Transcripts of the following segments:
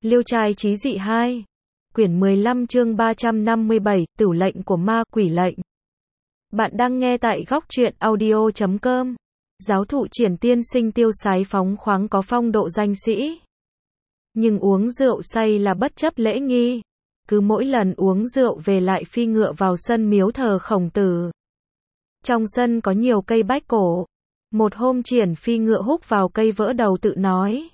Liêu trai chí dị 2. Quyển 15 chương 357, Tửu lệnh của ma quỷ lệnh. Bạn đang nghe tại góc truyện audio.com. Giáo thụ Triển tiên sinh tiêu sái phóng khoáng có phong độ danh sĩ. Nhưng uống rượu say là bất chấp lễ nghi. Cứ mỗi lần uống rượu về lại phi ngựa vào sân miếu thờ Khổng Tử. Trong sân có nhiều cây bách cổ. Một hôm Triển phi ngựa húc vào cây vỡ đầu tự nói: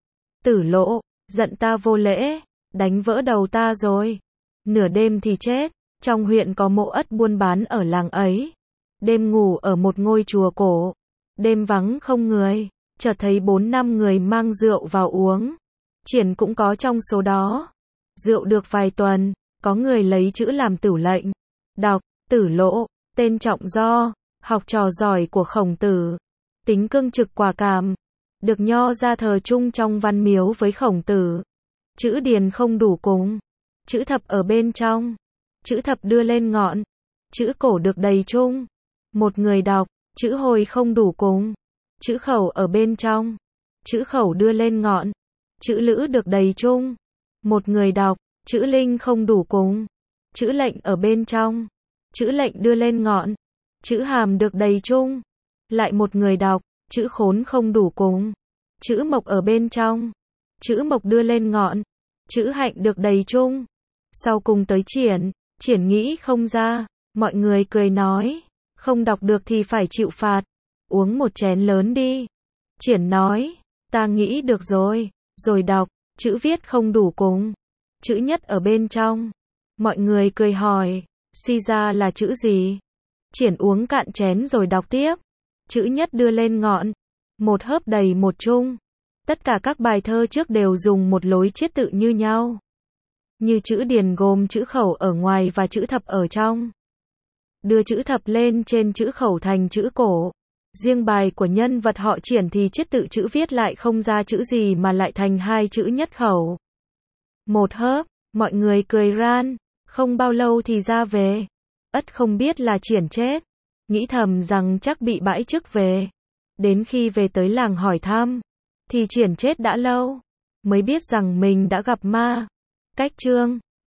Tử Lộ, giận ta vô lễ, đánh vỡ đầu ta rồi. Nửa đêm thì chết. Trong huyện có mộ ất buôn bán ở làng ấy. Đêm ngủ ở một ngôi chùa cổ. Đêm vắng không người, chợt thấy 4-5 người mang rượu vào uống. Triển cũng có trong số đó. Rượu được vài tuần, có người lấy chữ làm tửu lệnh. Đọc: Tử Lộ, tên trọng do, học trò giỏi của Khổng Tử. Tính cương trực quả cảm. Được nho ra thờ chung trong văn miếu với Khổng Tử. Chữ điền không đủ cúng. Chữ thập ở bên trong. Chữ thập đưa lên ngọn. Chữ cổ được đầy chung. Một người đọc. Chữ hồi không đủ cúng. Chữ khẩu ở bên trong. Chữ khẩu đưa lên ngọn. Chữ lữ được đầy chung. Một người đọc. Chữ linh không đủ cúng. Chữ lệnh ở bên trong. Chữ lệnh đưa lên ngọn. Chữ hàm được đầy chung. Lại một người đọc. Chữ khốn không đủ cúng. Chữ mộc ở bên trong. Chữ mộc đưa lên ngọn. Chữ hạnh được đầy chung. Sau cùng tới Triển. Triển nghĩ không ra. Mọi người cười nói: Không đọc được thì phải chịu phạt. Uống một chén lớn đi. Triển nói: Ta nghĩ được rồi. Rồi đọc. Chữ viết không đủ cúng. Chữ nhất ở bên trong. Mọi người cười hỏi: Suy ra là chữ gì? Triển uống cạn chén rồi đọc tiếp. Chữ nhất đưa lên ngọn. Một hớp đầy một chung. Tất cả các bài thơ trước đều dùng một lối chiết tự như nhau. Như chữ điền gồm chữ khẩu ở ngoài và chữ thập ở trong. Đưa chữ thập lên trên chữ khẩu thành chữ cổ. Riêng bài của nhân vật họ Triển thì chiết tự chữ viết lại không ra chữ gì mà lại thành hai chữ nhất khẩu. Một hớp, mọi người cười ran. Không bao lâu thì ra về. Ất không biết là Triển chết. Nghĩ thầm rằng chắc bị bãi chức về. Đến khi về tới làng hỏi thăm, thì Triển chết đã lâu. Mới biết rằng mình đã gặp ma. Cách chương